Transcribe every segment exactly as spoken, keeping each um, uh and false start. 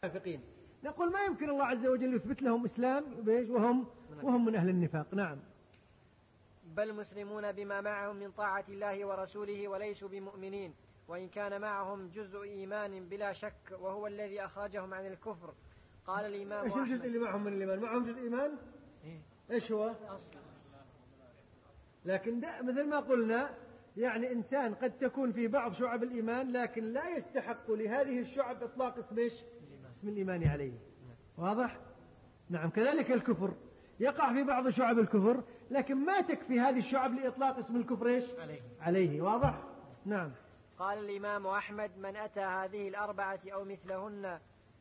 المنافقين، نقول ما يمكن الله عز وجل يثبت لهم إسلام وهم وهم من أهل النفاق. نعم. بل مسلمون بما معهم من طاعة الله ورسوله وليسوا بمؤمنين، وإن كان معهم جزء إيمان بلا شك وهو الذي أخرجهم عن الكفر. قال الإمام إيش الجزء اللي معهم من الإيمان؟ معهم جزء إيمان؟ إيش هو؟ أصل. لكن مثل ما قلنا يعني إنسان قد تكون في بعض شعب الإيمان لكن لا يستحق لهذه الشعب إطلاق اسم إيش؟ اسم الإيمان عليه. واضح؟ نعم. كذلك الكفر يقع في بعض شعب الكفر لكن ما تكفي هذه الشعب لإطلاق اسم الكفر إيش؟ عليه. عليه. واضح؟ نعم. قال الإمام أحمد: من أتى هذه الأربعة أو مثلهن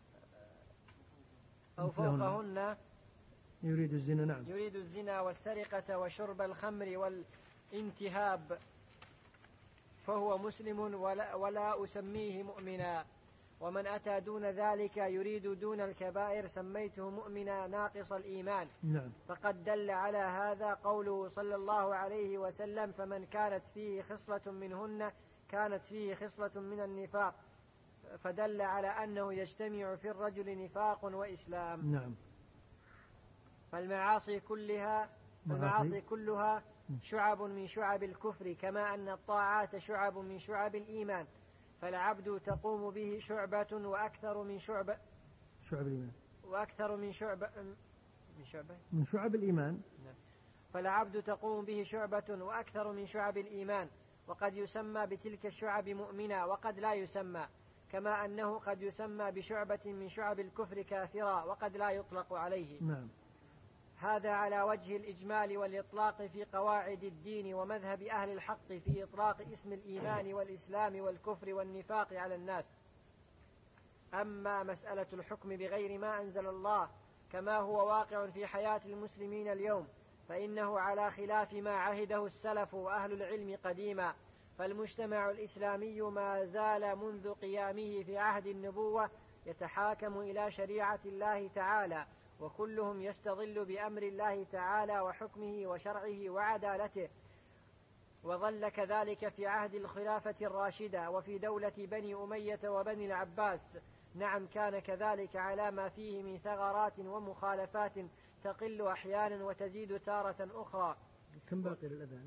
أو فوقهن يريد الزنا. نعم. يريد الزنا والسرقة وشرب الخمر والانتهاب فهو مسلم ولا, ولا أسميه مؤمنا. ومن أتى دون ذلك يريد دون الكبائر سميته مؤمنا ناقص الإيمان. نعم. فقد دل على هذا قوله صلى الله عليه وسلم: فمن كانت فيه خصلة منهن كانت فيه خصلة من النفاق، فدل على أنه يجتمع في الرجل نفاق وإسلام. نعم. فالمعاصي كلها المعاصي كلها شعب من شعب الكفر، كما أن الطاعات شعب من شعب الإيمان، فالعبد تقوم به شعبة وأكثر من شعب شعب الإيمان وأكثر من شعب من شعبة من شعب الإيمان فالعبد تقوم به شعبة وأكثر من شعب الإيمان، وقد يسمى بتلك الشعب مؤمنا وقد لا يسمى، كما أنه قد يسمى بشعبة من شعب الكفر كافرا وقد لا يطلق عليه. نعم. هذا على وجه الإجمال والإطلاق في قواعد الدين ومذهب أهل الحق في إطلاق اسم الإيمان والإسلام والكفر والنفاق على الناس. أما مسألة الحكم بغير ما أنزل الله كما هو واقع في حياة المسلمين اليوم فإنه على خلاف ما عهده السلف وأهل العلم قديما، فالمجتمع الإسلامي ما زال منذ قيامه في عهد النبوة يتحاكم إلى شريعة الله تعالى، وكلهم يستظل بأمر الله تعالى وحكمه وشرعه وعدالته، وظل كذلك في عهد الخلافة الراشدة وفي دولة بني أمية وبني العباس. نعم كان كذلك على ما فيه من ثغرات ومخالفات تقل أحيانا وتزيد تارة أخرى. كم باقي للأذان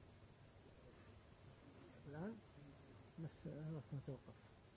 الآن؟ بس خلاص نتوقف.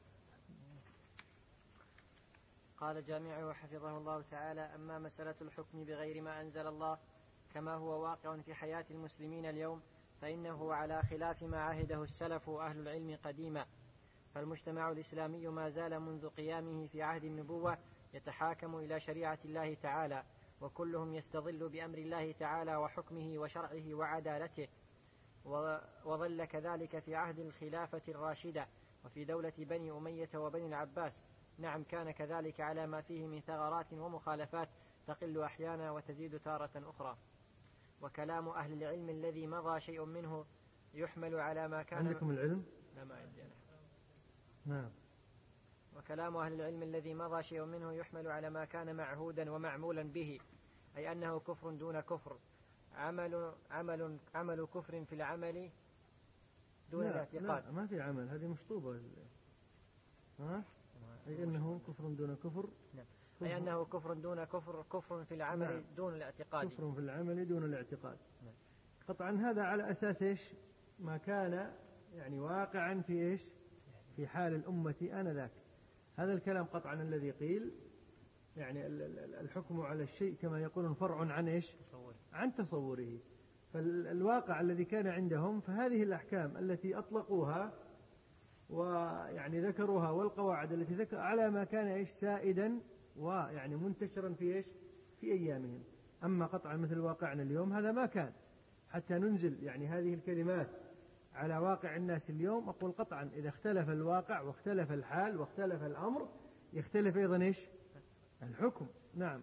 قال جامعه حفظه الله تعالى: أما مسألة الحكم بغير ما أنزل الله كما هو واقع في حياة المسلمين اليوم فإنه على خلاف ما عهده السلف وأهل العلم قديما، فالمجتمع الإسلامي ما زال منذ قيامه في عهد النبوة يتحاكم إلى شريعة الله تعالى، وكلهم يستظل بأمر الله تعالى وحكمه وشرعه وعدالته، وظل كذلك في عهد الخلافة الراشدة وفي دولة بني أمية وبني العباس. نعم كان كذلك على ما فيه من ثغرات ومخالفات تقل أحيانا وتزيد تارة أخرى. وكلام أهل العلم الذي مضى شيء منه يحمل على ما كان. عندكم العلم؟ لا ما عندي أنا. نعم. وكلام أهل العلم الذي مضى شيء منه يحمل على ما كان معهودا ومعمولا به، أي أنه كفر دون كفر، عمل عمل عمل كفر في العمل دون لا الاعتقاد. لا ما في عمل، هذه مشطوبة. ها؟ أي أنه كفر دون كفر. نعم. أي أنه كفر دون كفر، كفر في العمل. نعم. دون الاعتقاد. كفر في العمل دون الاعتقاد. نعم. قطعا هذا على أساس إيش؟ ما كان يعني واقعا في إيش؟ في حال الأمة آنذاك. هذا الكلام قطعا الذي قيل يعني الحكم على الشيء كما يقولون فرع عن إيش؟ تصور. عن تصوره. فالواقع الذي كان عندهم فهذه الأحكام التي أطلقوها ويعني ذكروها والقواعد التي ذكر على ما كان إيش سائدا ويعني منتشرا في إيش في أيامهم. أما قطعا مثل واقعنا اليوم هذا ما كان، حتى ننزل يعني هذه الكلمات على واقع الناس اليوم. أقول قطعا إذا اختلف الواقع واختلف الحال واختلف الأمر يختلف أيضا إيش الحكم. نعم.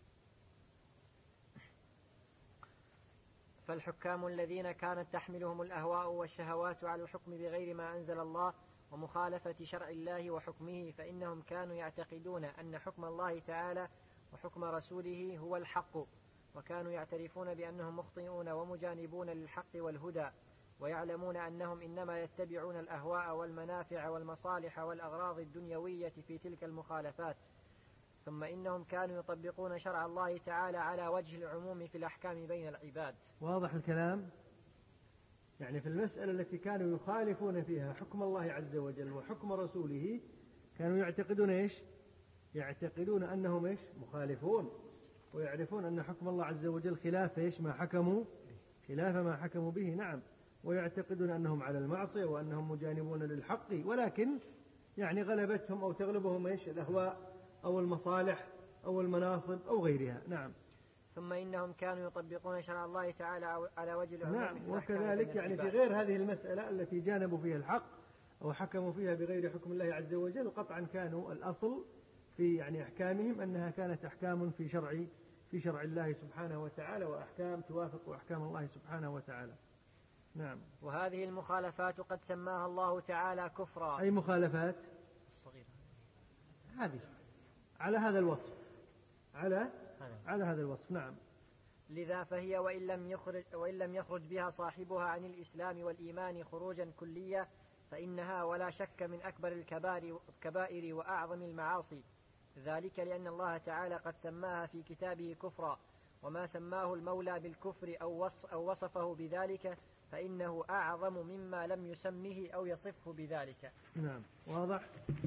فالحكام الذين كانت تحملهم الأهواء والشهوات على الحكم بغير ما أنزل الله ومخالفة شرع الله وحكمه فإنهم كانوا يعتقدون أن حكم الله تعالى وحكم رسوله هو الحق، وكانوا يعترفون بأنهم مخطئون ومجانبون للحق والهدى، ويعلمون أنهم إنما يتبعون الأهواء والمنافع والمصالح والأغراض الدنيوية في تلك المخالفات، ثم إنهم كانوا يطبقون شرع الله تعالى على وجه العموم في الأحكام بين العباد. واضح الكلام؟ يعني في المسألة التي كانوا يخالفون فيها حكم الله عز وجل وحكم رسوله كانوا يعتقدون إيش؟ يعتقدون أنهم إيش؟ مخالفون، ويعرفون أن حكم الله عز وجل خلاف إيش؟ ما حكموا خلاف ما حكموا به. نعم. ويعتقدون أنهم على المعصية وأنهم مجانبون للحق، ولكن يعني غلبتهم أو تغلبهم إيش؟ الأهواء أو المصالح أو المناصب أو غيرها. نعم. ثم إنهم كانوا يطبقون شرع الله تعالى على وجه العموم. نعم. وكذلك يعني في غير هذه المسألة التي جانبوا فيها الحق أو حكموا فيها بغير حكم الله عز وجل، قطعا كانوا الأصل في يعني أحكامهم أنها كانت أحكام في شرع في شرع الله سبحانه وتعالى، وأحكام توافق أحكام الله سبحانه وتعالى. نعم. وهذه المخالفات قد سماها الله تعالى كفرا. أي مخالفات؟ الصغيرة هذه على هذا الوصف، على على هذا الوصف. نعم. لذا فهي وإن لم يخرج وإن لم يخرج بها صاحبها عن الإسلام والإيمان خروجا كليا فإنها ولا شك من أكبر الكبائر وأعظم المعاصي، ذلك لأن الله تعالى قد سماها في كتابه كفرا، وما سماه المولى بالكفر أو وصفه بذلك فإنه أعظم مما لم يسمه أو يصفه بذلك. نعم. واضح.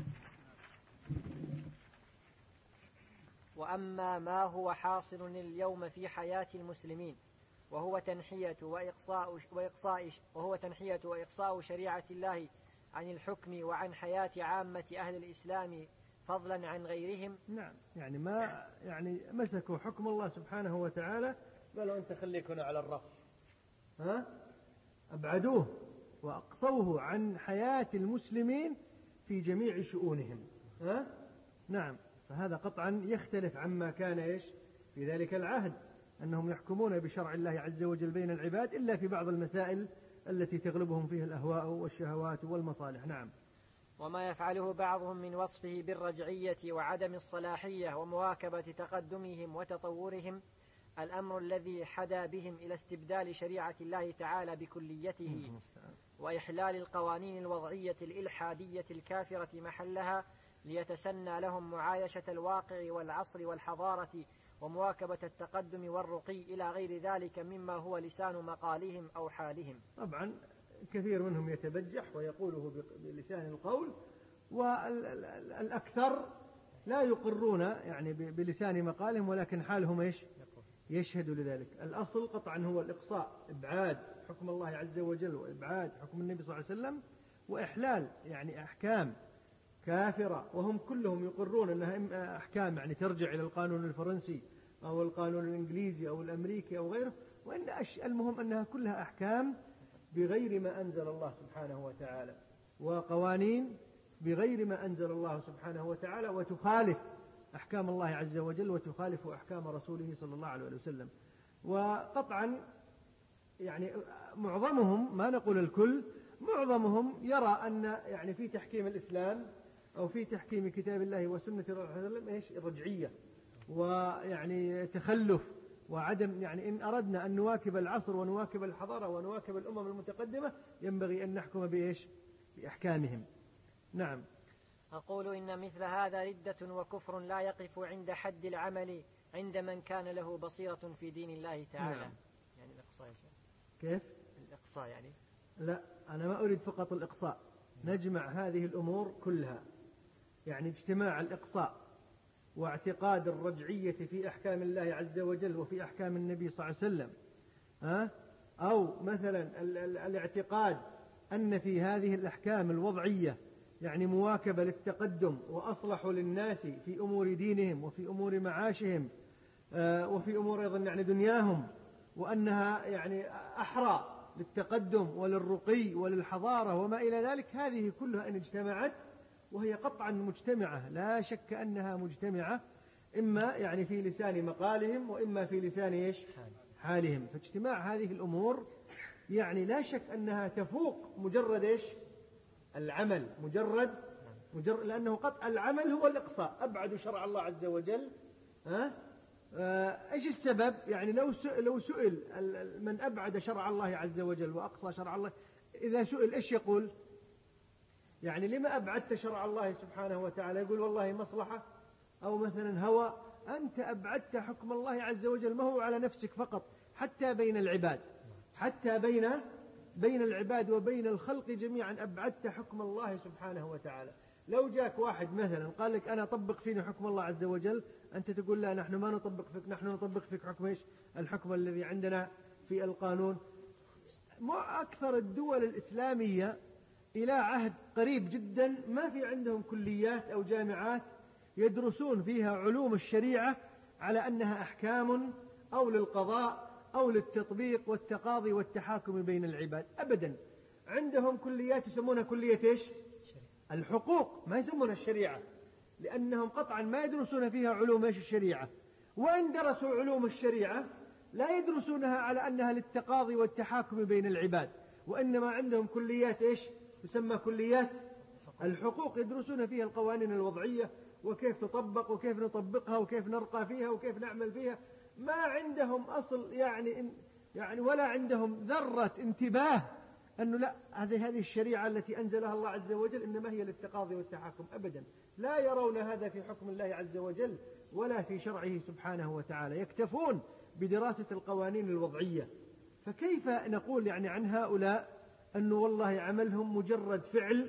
وأما ما هو حاصل اليوم في حياة المسلمين وهو تنحية وإقصاء وإقصاء وهو تنحية وإقصاء شريعة الله عن الحكم وعن حياة عامة أهل الإسلام فضلا عن غيرهم. نعم. يعني ما يعني مسكوا حكم الله سبحانه وتعالى، قالوا أنت خليك هنا على الرف، ها أبعدوه وأقصوه عن حياة المسلمين في جميع شؤونهم. ها نعم. فهذا قطعا يختلف عما كان إيش في ذلك العهد، أنهم يحكمون بشرع الله عز وجل بين العباد إلا في بعض المسائل التي تغلبهم فيها الأهواء والشهوات والمصالح. نعم. وما يفعله بعضهم من وصفه بالرجعية وعدم الصلاحية ومواكبة تقدمهم وتطورهم الأمر الذي حدا بهم إلى استبدال شريعة الله تعالى بكليته وإحلال القوانين الوضعية الإلحادية الكافرة محلها ليتسنى لهم معايشة الواقع والعصر والحضارة ومواكبة التقدم والرقي إلى غير ذلك مما هو لسان مقالهم أو حالهم. طبعا كثير منهم يتبجح ويقوله بلسان القول، والأكثر لا يقرون يعني بلسان مقالهم، ولكن حالهم إيش يشهد لذلك. الأصل قطعا هو الإقصاء، إبعاد حكم الله عز وجل وإبعاد حكم النبي صلى الله عليه وسلم، وإحلال يعني أحكام كافرة، وهم كلهم يقرون أنها أحكام يعني ترجع إلى القانون الفرنسي أو القانون الإنجليزي أو الأمريكي أو غيره، وإن المهم أنها كلها أحكام بغير ما أنزل الله سبحانه وتعالى، وقوانين بغير ما أنزل الله سبحانه وتعالى، وتخالف أحكام الله عز وجل وتخالف أحكام رسوله صلى الله عليه وسلم. وقطعا يعني معظمهم، ما نقول الكل، معظمهم يرى أن يعني في تحكيم الإسلام أو في تحكيم كتاب الله وسنة الرسول صلى الله عليه وسلم إيش رجعية ويعني تخلف وعدم، يعني إن أردنا أن نواكب العصر ونواكب الحضارة ونواكب الأمم المتقدمة ينبغي أن نحكم بإيش بأحكامهم. نعم. أقول إن مثل هذا ردة وكفر لا يقف عند حد العمل عند من كان له بصيرة في دين الله تعالى. نعم. يعني الإقصاء يا شيخ. كيف؟ الإقصاء يعني لا، أنا ما أريد فقط الإقصاء، نجمع هذه الأمور كلها، يعني اجتماع الإقصاء واعتقاد الرجعية في أحكام الله عز وجل وفي أحكام النبي صلى الله عليه وسلم، ها؟ أو مثلا الاعتقاد أن في هذه الأحكام الوضعية يعني مواكبة للتقدم وأصلح للناس في أمور دينهم وفي أمور معاشهم وفي أمور أيضا يعني دنياهم، وأنها يعني أحرى للتقدم وللرقي وللحضارة وما إلى ذلك. هذه كلها إن اجتمعت، وهي قطعا مجتمعة، لا شك أنها مجتمعة، إما يعني في لسان مقالهم وإما في لسان إيش حالهم. فاجتماع هذه الأمور يعني لا شك أنها تفوق مجرد إيش العمل، مجرد مجرد لأنه قطع العمل هو الإقصاء، أبعد شرع الله عز وجل. ها إيش السبب؟ يعني لو سئل لو سئل من أبعد شرع الله عز وجل وأقصى شرع الله، إذا سئل إيش يقول؟ يعني لما أبعدت شرع الله سبحانه وتعالى؟ يقول والله مصلحة أو مثلا هوى، أنت أبعدت حكم الله عز وجل، ما هو على نفسك فقط، حتى بين العباد، حتى بين بين العباد وبين الخلق جميعا أبعدت حكم الله سبحانه وتعالى. لو جاك واحد مثلا قال لك أنا أطبق فيني حكم الله عز وجل، أنت تقول لا نحن ما نطبق فيك، نحن نطبق فيك حكم إيش؟ الحكم الذي عندنا في القانون. أكثر الدول الإسلامية إلى عهد قريب جدا ما في عندهم كليات أو جامعات يدرسون فيها علوم الشريعة على أنها أحكام أو للقضاء أو للتطبيق والتقاضي والتحاكم بين العباد، أبدا. عندهم كليات يسمونها كلية إيش؟ الحقوق، ما يسمونها الشريعة، لأنهم قطعا ما يدرسون فيها علوم إيش؟ الشريعة. وإن درسوا علوم الشريعة لا يدرسونها على أنها للتقاضي والتحاكم بين العباد، وإنما عندهم كليات إيش؟ تسمى كليات الحقوق، يدرسون فيها القوانين الوضعية وكيف تطبق وكيف نطبقها وكيف نرقى فيها وكيف نعمل فيها. ما عندهم أصل يعني يعني ولا عندهم ذرة انتباه أنه لا، هذه هذه الشريعة التي أنزلها الله عز وجل إنما هي للتقاضي والتحاكم، أبدا. لا يرون هذا في حكم الله عز وجل ولا في شرعه سبحانه وتعالى، يكتفون بدراسة القوانين الوضعية. فكيف نقول يعني عن هؤلاء أنه والله عملهم مجرد فعل،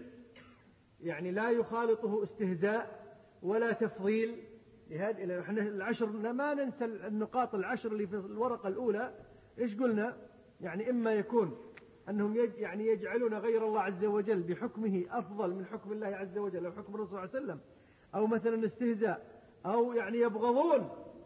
يعني لا يخالطه استهزاء ولا تفضيل؟ لهذا احنا العشر ما ننسى النقاط العشر اللي في الورقة الأولى. إيش قلنا؟ يعني إما يكون أنهم يج يعني يجعلون غير الله عز وجل بحكمه أفضل من حكم الله عز وجل أو حكم الرسول صلى الله عليه وسلم، أو مثلا استهزاء، أو يعني يبغضون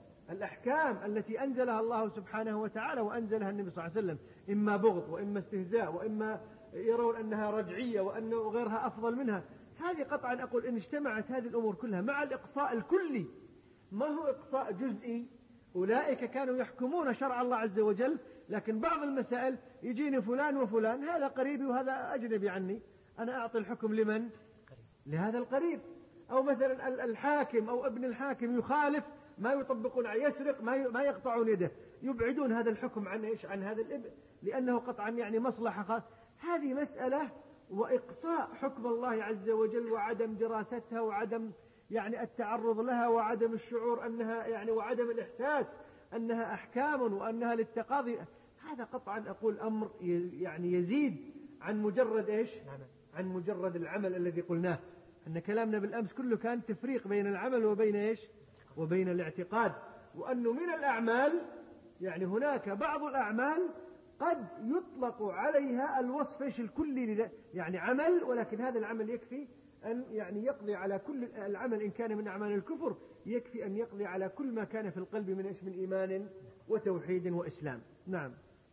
الأحكام التي أنزلها الله سبحانه وتعالى وأنزلها النبي صلى الله عليه وسلم، إما بغض وإما استهزاء وإما يرون أنها رجعية وأنه غيرها أفضل منها. هذه قطعا أقول إن اجتمعت هذه الأمور كلها مع الإقصاء الكلي، ما هو إقصاء جزئي. أولئك كانوا يحكمون شرع الله عز وجل، لكن بعض المسائل يجيني فلان وفلان، هذا قريبي وهذا أجنبي عني، أنا أعطي الحكم لمن؟ لهذا القريب. أو مثلا الحاكم أو ابن الحاكم يخالف ما يطبقون، يسرق ما ما يقطعون يده، يبعدون هذا الحكم عن إيش؟ عن هذا الابن، لأنه قطعا يعني مصلحة خاصة. هذه مسألة وإقصاء حكم الله عز وجل وعدم دراستها وعدم يعني التعرض لها وعدم الشعور أنها يعني وعدم الإحساس أنها أحكام وأنها للتقاضي. هذا قطعا أقول أمر يعني يزيد عن مجرد إيش؟ عن مجرد العمل الذي قلناه. أن كلامنا بالأمس كله كان تفريق بين العمل وبين إيش؟ وبين الاعتقاد. وأنه من الأعمال يعني هناك بعض الأعمال قد يطلق عليها الوصف إيش؟ الكلي، يعني عمل، ولكن هذا العمل يكفي أن يعني يقضي على كل العمل. إن كان من أعمال الكفر يكفي أن يقضي على كل ما كان في القلب من إيش؟ من إيمان وتوحيد وإسلام. نعم.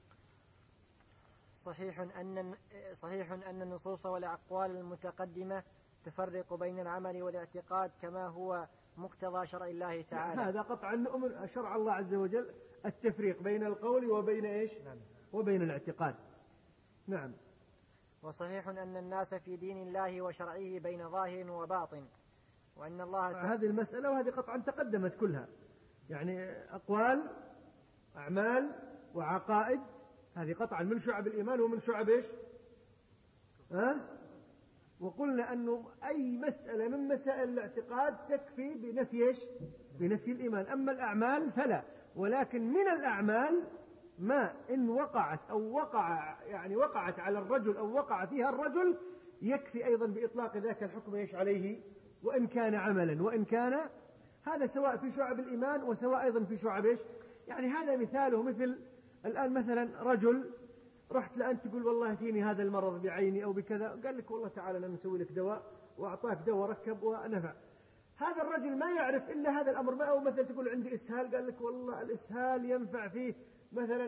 صحيح أن صحيح أن النصوص والأقوال المتقدمة تفرق بين العمل والاعتقاد كما هو مقتضى شرع الله تعالى. هذا قطعا نؤمن شرع الله عز وجل التفريق بين القول وبين إيش؟ نعم. وبين الاعتقاد. نعم. وصحيح أن الناس في دين الله وشرعه بين ظاهر وباطن، وأن الله هذه المسألة وهذه قطعا تقدمت كلها، يعني أقوال أعمال وعقائد، هذه قطعا من شعب الإيمان ومن شعب إيش؟ ها؟ وقلنا أنه أي مسألة من مسائل الاعتقاد تكفي بنفي إيش؟ بنفي الإيمان. أما الأعمال فلا. ولكن من الأعمال ما إن وقعت أو وقع يعني وقعت على الرجل أو وقع فيها الرجل يكفي أيضا بإطلاق ذاك الحكم إيش عليه، وإن كان عملا وإن كان هذا سواء في شعب الإيمان وسواء أيضا في شعب إيش. يعني هذا مثاله مثل الآن مثلا رجل رحت لأنت تقول والله فيني هذا المرض بعيني أو بكذا، قال لك والله تعالى أنا نسوي لك دواء وأعطاك دواء ركب ونفع. هذا الرجل ما يعرف إلا هذا الأمر. ما أو مثلا تقول عندي إسهال، قال لك والله الإسهال ينفع فيه مثلا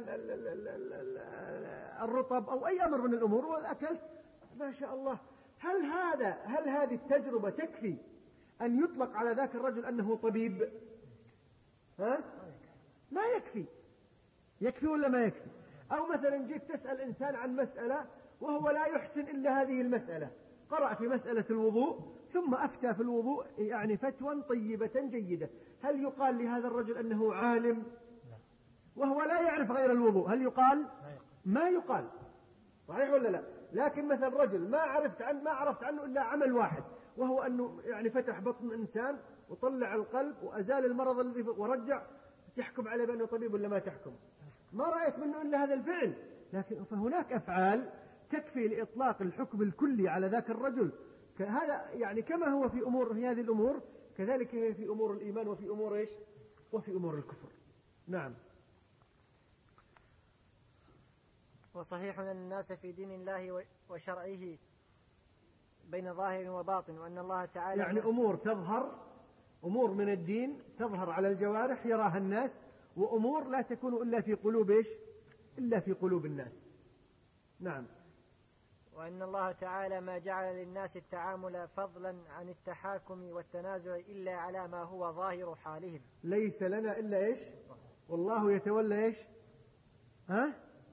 الرطب أو أي أمر من الأمور وأكلت ما شاء الله. هل هذا هل هذه التجربة تكفي أن يطلق على ذاك الرجل أنه طبيب؟ ها؟ ما يكفي. يكفي ولا ما يكفي؟ أو مثلا جيت تسأل إنسان عن مسألة وهو لا يحسن إلا هذه المسألة، قرأ في مسألة الوضوء ثم أفتى في الوضوء يعني فتوى طيبة جيدة، هل يقال لهذا الرجل أنه عالم وهو لا يعرف غير الوضوء؟ هل يقال؟ ما يقال. صحيح ولا لا؟ لكن مثلا رجل ما عرفت عنه ما عرفت عنه إلا عمل واحد، وهو أنه يعني فتح بطن إنسان وطلع القلب وأزال المرض الذي ورجع، تحكم عليه بأنه طبيب ولا ما تحكم؟ ما رأيت منه إلا هذا الفعل. لكن فهناك أفعال تكفي لإطلاق الحكم الكلي على ذاك الرجل. هذا يعني كما هو في أمور في هذه الأمور كذلك هي في أمور الإيمان وفي أمور إيش؟ وفي أمور الكفر. نعم. وصحيح أن الناس في دين الله وشرعه بين ظاهر وباطن، وأن الله تعالى يعني أمور تظهر، أمور من الدين تظهر على الجوارح يراها الناس، وأمور لا تكون إلا في قلوب إيش؟ إلا في قلوب الناس. نعم. وأن الله تعالى ما جعل للناس التعامل فضلا عن التحاكم والتنازع إلا على ما هو ظاهر حالهم. ليس لنا إلا إيش؟ والله يتولى إيش؟ ها؟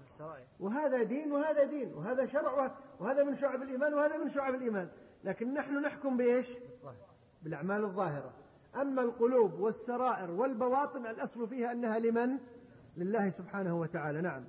وهذا دين وهذا دين، وهذا شرع، وهذا من شعب الإيمان وهذا من شعب الإيمان. لكن نحن نحكم بإيش؟ بالأعمال الظاهرة. أما القلوب والسرائر والبواطن الأصل فيها أنها لمن؟ لله سبحانه وتعالى. نعم.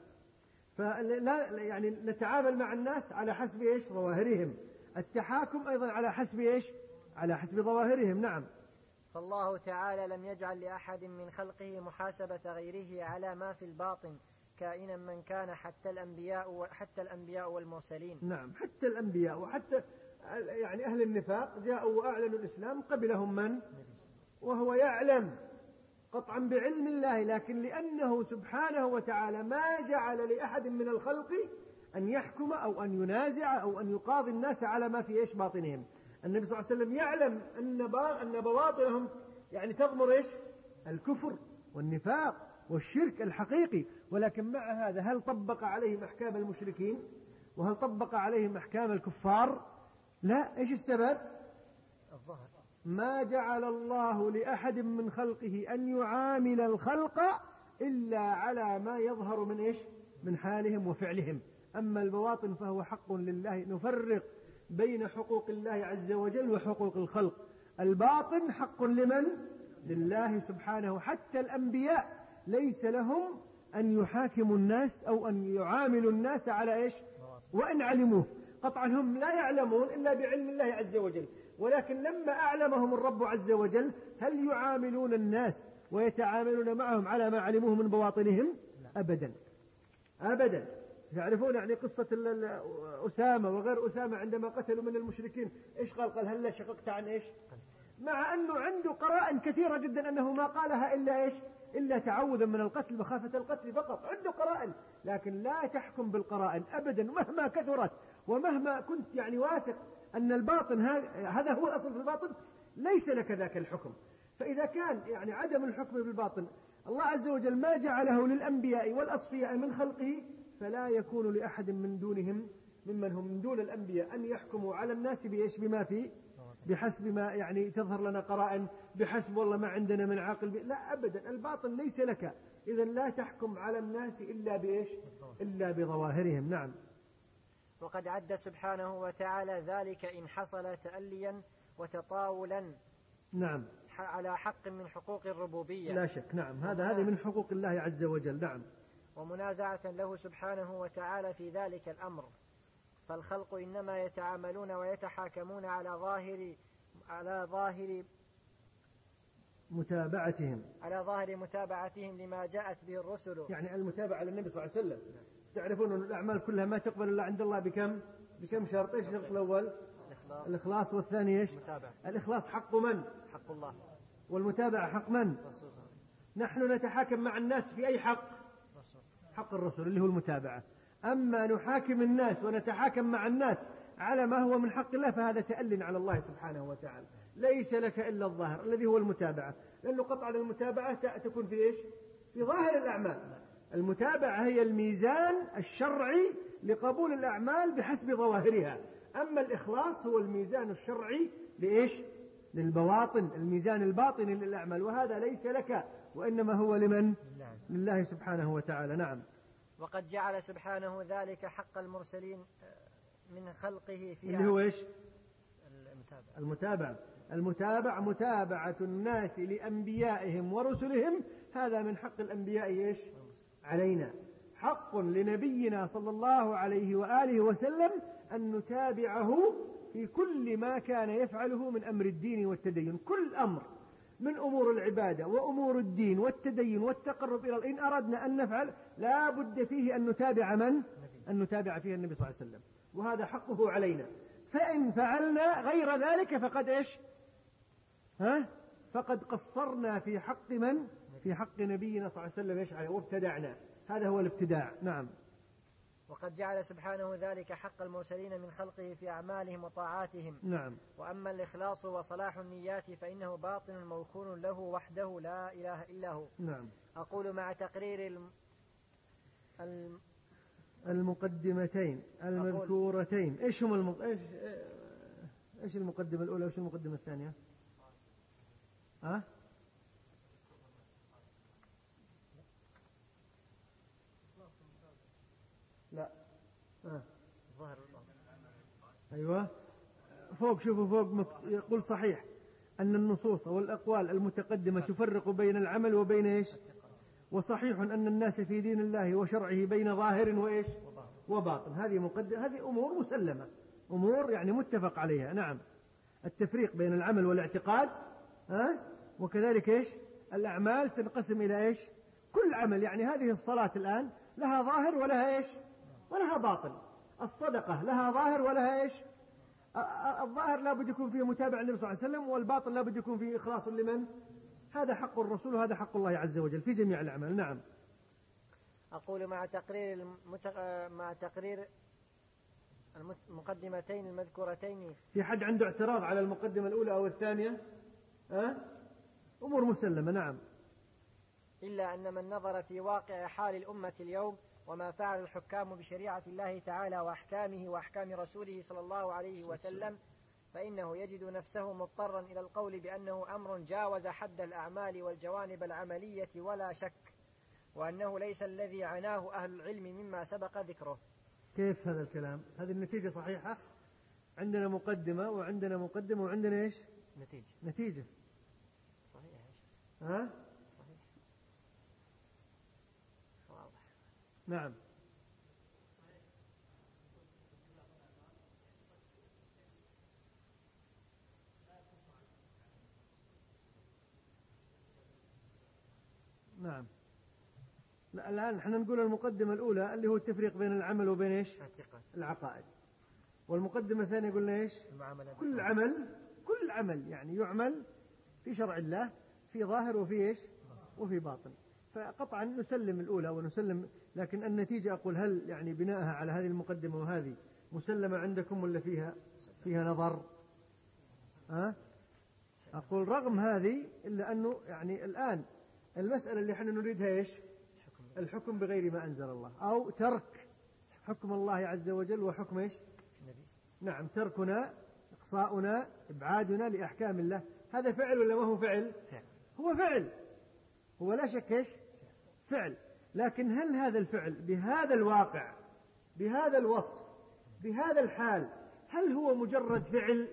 فلا يعني نتعامل مع الناس على حسب إيش؟ ظواهرهم. التحاكم أيضا على حسب إيش؟ على حسب ظواهرهم. نعم. فالله تعالى لم يجعل لأحد من خلقه محاسبة غيره على ما في الباطن كائنا من كان، حتى الأنبياء حتى الأنبياء والمرسلين. نعم، حتى الأنبياء وحتى يعني أهل النفاق جاءوا وأعلنوا الإسلام قبلهم من؟ وهو يعلم قطعا بعلم الله، لكن لأنه سبحانه وتعالى ما جعل لأحد من الخلق أن يحكم أو أن ينازع أو أن يقاضي الناس على ما في إيش؟ باطنهم. النبي صلى الله عليه وسلم يعلم أن بواطنهم يعني تضمر إيش؟ الكفر والنفاق والشرك الحقيقي، ولكن مع هذا هل طبق عليهم أحكام المشركين؟ وهل طبق عليهم أحكام الكفار؟ لا. إيش السبب؟ الظهر. ما جعل الله لأحد من خلقه أن يعامل الخلق إلا على ما يظهر من إيش؟ من حالهم وفعلهم. أما البواطن فهو حق لله. نفرق بين حقوق الله عز وجل وحقوق الخلق. الباطن حق لمن؟ لله سبحانه. حتى الأنبياء ليس لهم أن يحاكموا الناس أو أن يعاملوا الناس على إيش؟ وإن علموه. قطعا هم لا يعلمون إلا بعلم الله عز وجل، ولكن لما أعلمهم الرب عز وجل هل يعاملون الناس ويتعاملون معهم على ما علموه من بواطنهم؟ أبدا أبدا. تعرفون يعني قصة أسامة وغير أسامة عندما قتلوا من المشركين إيش قال؟ قال هل شققت عن إيش؟ مع أنه عنده قرائن كثيرة جدا أنه ما قالها إلا إيش؟ إلا تعوذا من القتل مخافة القتل فقط. عنده قرائن، لكن لا تحكم بالقرائن أبدا مهما كثرت، ومهما كنت يعني واثق أن الباطن هذا هو الأصل في الباطن، ليس لك ذاك الحكم. فإذا كان يعني عدم الحكم بالباطن الله عز وجل ما جعله للأنبياء والأصفياء من خلقه، فلا يكون لأحد من دونهم ممن هم من دون الأنبياء أن يحكموا على الناس بإيش؟ بما فيه، بحسب ما يعني تظهر لنا قرائن، بحسب والله ما عندنا من عاقل. لا أبدا، الباطن ليس لك. إذن لا تحكم على الناس إلا بإيش؟ إلا بظواهرهم. نعم. وقد عد سبحانه وتعالى ذلك إن حصل تأليا وتطاولا نعم على حق من حقوق الربوبية. لا شك. نعم. هذا هذه من حقوق الله عز وجل. نعم. ومنازعة له سبحانه وتعالى في ذلك الأمر. فالخلق إنما يتعاملون ويتحاكمون على ظاهر على ظاهر متابعتهم على ظاهر متابعتهم لما جاءت به الرسل. يعني المتابعة للنبي صلى الله عليه وسلم. تعرفون أن الأعمال كلها ما تقبل إلا عند الله بكم بكم شرط. إيش الشرط الأول؟ الإخلاص. الإخلاص. والثاني إيش؟ المتابعة. الإخلاص حق من؟ حق الله. والمتابعة حق من؟ رسول. نحن نتحاكم مع الناس في أي حق؟ رسول. حق الرسول اللي هو المتابعة. أما نحاكم الناس ونتحاكم مع الناس على ما هو من حق الله فهذا تأل على الله سبحانه وتعالى. ليس لك إلا الظاهر الذي هو المتابعة، لأنه قطعا المتابعة تكون في إيش؟ في ظاهر الأعمال. المتابعة هي الميزان الشرعي لقبول الأعمال بحسب ظواهرها. أما الإخلاص هو الميزان الشرعي لإيش؟ للبواطن، الميزان الباطني للأعمال، وهذا ليس لك وإنما هو لمن؟ لله سبحانه وتعالى. نعم. وقد جعل سبحانه ذلك حق المرسلين من خلقه في اللي هو إيش؟ المتابعة. المتابعة المتابعة متابعة الناس لأنبيائهم ورسلهم، هذا من حق الأنبياء إيش؟ علينا. حق لنبينا صلى الله عليه وآله وسلم أن نتابعه في كل ما كان يفعله من أمر الدين والتدين. كل أمر من أمور العبادة وأمور الدين والتدين والتقرب إلى الله، إن أردنا أن نفعل لا بد فيه أن نتابع من؟ أن نتابع فيه النبي صلى الله عليه وسلم، وهذا حقه علينا. فإن فعلنا غير ذلك فقد إيش؟ ها؟ فقد قصرنا في حق من؟ في حق نبينا صلى الله عليه وسلم إيش؟ وابتدعنا. هذا هو الابتداع. نعم. وقد جعل سبحانه ذلك حق المرسلين من خلقه في أعمالهم وطاعاتهم. نعم. وأما الإخلاص وصلاح النيات فإنه باطن موكول له وحده لا إله إلا هو. نعم. أقول مع تقرير الم... الم... المقدمتين المذكورتين. إيش هم الم... إيش إيش المقدمة الأولى وإيش المقدمة الثانية؟ ها؟ أه؟ لا. آه. ظهر أيوة فوق شوفوا فوق يقول صحيح أن النصوص والأقوال المتقدمة تفرق بين العمل وبين إيش؟ وصحيح أن الناس في دين الله وشرعه بين ظاهر وإيش؟ وباطن. هذه مقدمة، هذه أمور مسلمة، أمور يعني متفق عليها. نعم. التفريق بين العمل والاعتقاد، ها؟ وكذلك إيش؟ الأعمال تنقسم إلى إيش؟ كل عمل، يعني هذه الصلاة الآن لها ظاهر ولها إيش؟ ولها باطن. الصدقة لها ظاهر ولها إيش؟ الظاهر لا بد يكون فيه متابعة للنبي صلى الله عليه وسلم، والباطن لا بد يكون فيه إخلاص لمن؟ هذا حق الرسول وهذا حق الله عز وجل في جميع الأعمال. نعم. أقول مع تقرير المتق... مع تقرير المقدمتين المذكورتين. في حد عنده اعتراض على المقدمة الأولى أو الثانية؟ أه؟ أمور مسلمة. نعم. إلا أن من نظر في واقع حال الأمة اليوم وما فعل الحكام بشريعة الله تعالى وأحكامه وأحكام رسوله صلى الله عليه وسلم فإنه يجد نفسه مضطرا إلى القول بأنه أمر جاوز حد الأعمال والجوانب العملية ولا شك، وأنه ليس الذي عناه أهل العلم مما سبق ذكره. كيف هذا الكلام؟ هذه النتيجة صحيحة؟ عندنا مقدمة وعندنا مقدمة وعندنا إيش؟ نتيجة. نتيجة صحيح. ها؟ صحيح. واضح. نعم. نعم. لا الآن نحن نقول المقدمة الأولى اللي هو التفريق بين العمل وبين إيش؟ العقائد. والمقدمة الثانية قلنا إيش؟ كل عمل كل عمل يعني يعمل في شرع الله في ظاهر وفي إيش؟ وفي باطن. فقطعا نسلم الأولى ونسلم، لكن النتيجة أقول هل يعني بناءها على هذه المقدمة وهذه مسلمة عندكم ولا فيها فيها نظر؟ أه؟ أقول رغم هذه إلا أنه يعني الآن المسألة اللي احنا نريدها إيش؟ الحكم بغير ما أنزل الله، أو ترك حكم الله عز وجل وحكم إيش؟ نعم. تركنا، إقصاؤنا، إبعادنا لأحكام الله، هذا فعل ولا ما هو فعل؟ هو فعل، هو لا شك إيش؟ فعل. لكن هل هذا الفعل بهذا الواقع بهذا الوصف بهذا الحال هل هو مجرد فعل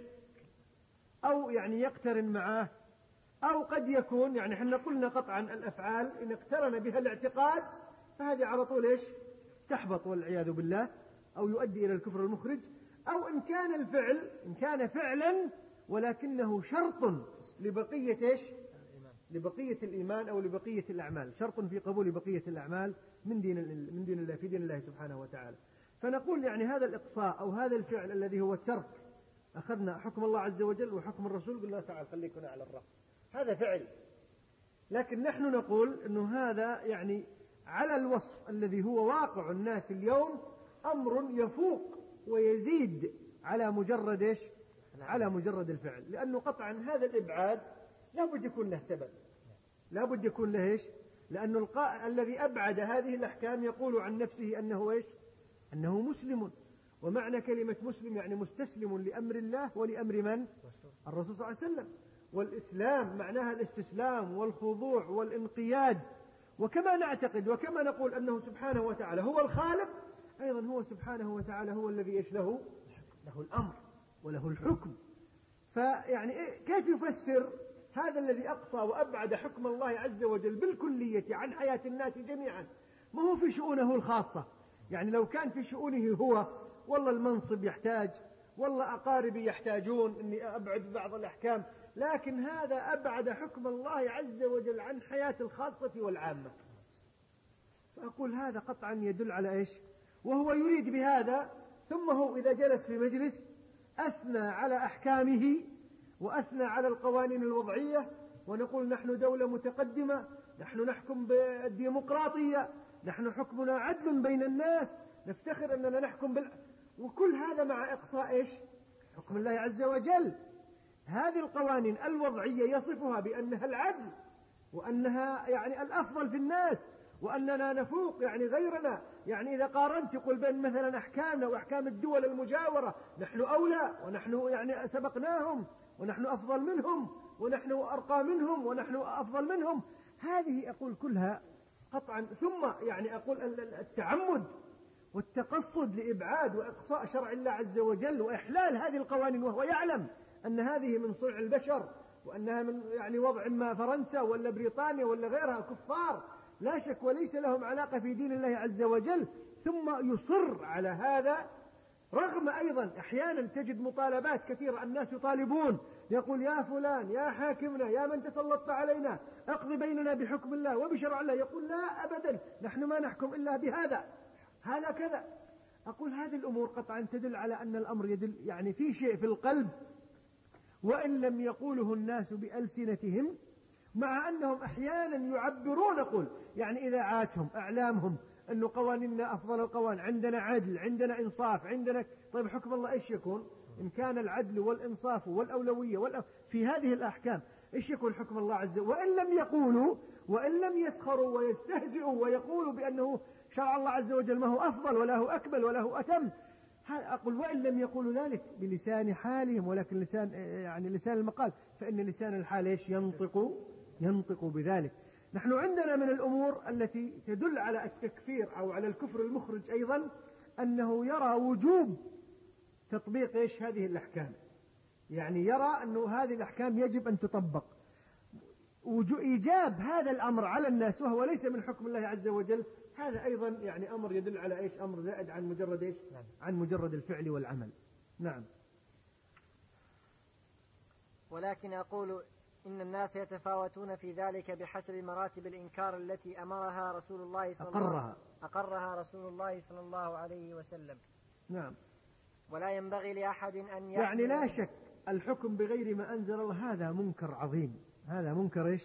أو يعني يقترن معه، أو قد يكون يعني احنا قلنا قطعا الأفعال إن اقترن بها الاعتقاد فهذه على طول إيش؟ تحبط والعياذ بالله، أو يؤدي إلى الكفر المخرج. أو إن كان الفعل إن كان فعلا ولكنه شرط لبقية إيش؟ لبقية الإيمان أو لبقية الأعمال، شرط في قبول بقية الأعمال من دين من دين الله في دين الله سبحانه وتعالى. فنقول يعني هذا الإقصاء أو هذا الفعل الذي هو الترك، أخذنا حكم الله عز وجل وحكم الرسول قلنا تعال خليكنا على الرف، هذا فعل. لكن نحن نقول أنه هذا يعني على الوصف الذي هو واقع الناس اليوم أمر يفوق ويزيد على مجرد إيش؟ على مجرد الفعل، لأنه قطعا هذا الإبعاد لا بد يكون له سبب، لا بد يكون له إيش؟ لأنه القائل الذي أبعد هذه الأحكام يقول عن نفسه أنه إيش؟ أنه مسلم. ومعنى كلمة مسلم يعني مستسلم لأمر الله ولأمر من؟ الرسول صلى الله عليه وسلم. والإسلام معناها الاستسلام والخضوع والانقياد. وكما نعتقد وكما نقول أنه سبحانه وتعالى هو الخالق، أيضا هو سبحانه وتعالى هو الذي إيش له؟ له الأمر وله الحكم. فيعني إيه كيف يفسر هذا الذي أقصى وأبعد حكم الله عز وجل بالكلية عن حياة الناس جميعا؟ ما هو في شؤونه الخاصة، يعني لو كان في شؤونه هو والله المنصب يحتاج، والله أقاربي يحتاجون أني أبعد بعض الأحكام، لكن هذا أبعد حكم الله عز وجل عن حياة الخاصة والعامة. فأقول هذا قطعا يدل على إيش؟ وهو يريد بهذا، ثم هو إذا جلس في مجلس أثنى على أحكامه وأثنى على القوانين الوضعية، ونقول نحن دولة متقدمة، نحن نحكم بالديمقراطية، نحن حكمنا عدل بين الناس، نفتخر أننا نحكم بال... وكل هذا مع إقصاء إيش؟ حكم الله عز وجل. هذه القوانين الوضعية يصفها بأنها العدل، وأنها يعني الأفضل في الناس، وأننا نفوق يعني غيرنا. يعني إذا قارنت يقول بين مثلا أحكامنا وأحكام الدول المجاورة نحن أولى، ونحن يعني سبقناهم، ونحن أفضل منهم، ونحن أرقى منهم، ونحن أفضل منهم. هذه أقول كلها قطعا. ثم يعني أقول التعمد والتقصد لإبعاد وإقصاء شرع الله عز وجل وإحلال هذه القوانين، وهو يعلم أن هذه من صنع البشر، وأنها من يعني وضع ما فرنسا ولا بريطانيا ولا غيرها كفار لا شك، وليس لهم علاقة في دين الله عز وجل، ثم يصر على هذا. رغم أيضا أحيانا تجد مطالبات كثيرة، الناس يطالبون، يقول يا فلان يا حاكمنا يا من تسلطت علينا اقضي بيننا بحكم الله وبشرع الله، يقول لا أبدا نحن ما نحكم إلا بهذا، هذا كذا. أقول هذه الأمور قطعا تدل على أن الأمر يدل يعني في شيء في القلب، وإن لم يقوله الناس بألسنتهم، مع أنهم أحيانا يعبرون. أقول يعني إذاعاتهم أعلامهم أنه قوانيننا أفضل القوانين، عندنا عدل، عندنا إنصاف، عندنا. طيب حكم الله إيش يكون إن كان العدل والإنصاف والأولوية والأو... في هذه الأحكام؟ إيش يكون حكم الله عز وجل؟ وإن لم يقولوا، وإن لم يسخروا ويستهزئوا ويقولوا بأنه شرع الله عز وجل ما هو أفضل ولا هو أكمل ولا هو أتم، أقول وإن لم يقولوا ذلك بلسان حالهم، ولكن لسان يعني لسان المقال، فإن لسان الحال إيش ينطق ينطق بذلك. نحن عندنا من الأمور التي تدل على التكفير أو على الكفر المخرج أيضا أنه يرى وجوب تطبيق إيش هذه الأحكام، يعني يرى أنه هذه الأحكام يجب أن تطبق. إيجاب هذا الأمر على الناس وهو ليس من حكم الله عز وجل، هذا أيضا يعني أمر يدل على إيش؟ أمر زائد عن مجرد إيش؟ عن مجرد الفعل والعمل. نعم. ولكن أقول إن الناس يتفاوتون في ذلك بحسب مراتب الإنكار التي أمرها رسول الله صلى الله أقرها أقرها رسول الله صلى الله عليه وسلم. نعم. ولا ينبغي لأحد أن يعني لا شك الحكم بغير ما أنزل الله هذا منكر عظيم، هذا منكر إيش؟